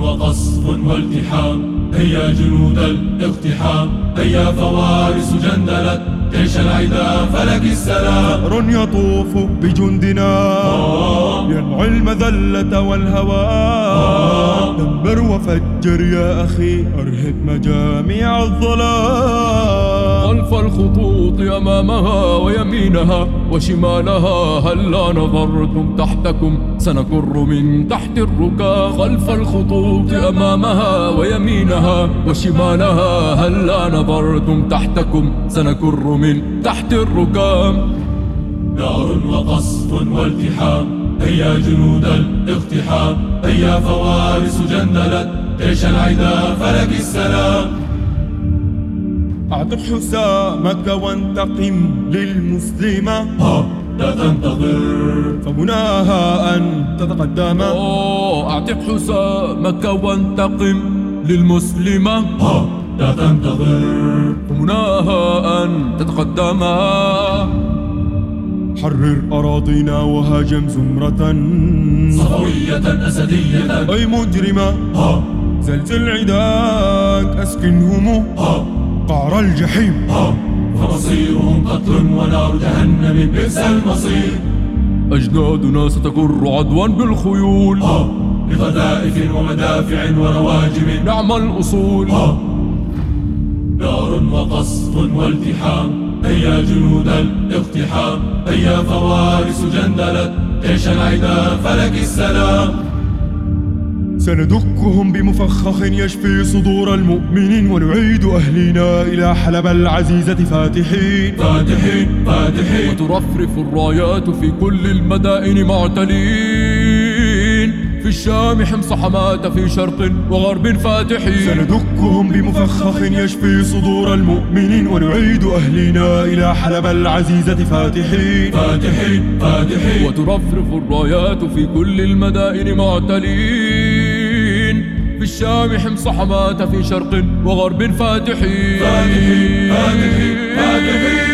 وقصف والتحام، هيا جنود الاقتحام، هيا فوارس جندلت جيش العدا فلك السلام. ثأر يطوف بجندنا ينعي المذلة والهوان، دمر وفجر يا أخي أرهب مجاميع الظلام. خلف الخطوط أمامها ويمينها وشمالها، هلا نظرتم تحتكم سنكر من تحت الركام. خلف الخطوط أمامها ويمينها وشمالها، هلا نظرتم تحتكم سنكر من تحت الركام. نار وقصف والتحام، هيا جنود الاقتحام، هيا فوارس جندلت جيش العدا فلك السلام. أعطف حسامك وانتقم للمسلمة، لا تنتظر فمناها أن تتقدم. أعطف حسامك وانتقم للمسلمة، لا تنتظر فمناها أن تتقدم. حرر أراضينا وهاجم زمرة صفوية أسدية أي مجرمة، زلزل عداك أسكنهم قعر الجحيم. فمصيرهم قتل ونار جهنم بئس المصير. أجدادنا ستكر عدوا بالخيول، بقذائف ومدافع ورواجم نعم الأصول. نار وقصف والتحام، هيا جنود الاقتحام، هيا فوارس جندلت جيش العدا فلك السلام. سندكهم بمفخخ يشفي صدور المؤمنين، ونعيد أهلنا إلى حلب العزيزة فاتحين فاتحين فاتحين. وترفرف الرايات في كل المدائن معتلين، في الشام حمص حماة، في شرق وغرب فاتحين. سندكهم بمفخخ يشفي صدور المؤمنين، ونعيد أهلنا إلى حلب العزيزة فاتحين فاتحين فاتحين. وترفرف الرايات في كل المدائن معتلين، في الشام حمص حماة، في شرق وغرب فاتحين. فاتحين فاتحين فاتحين.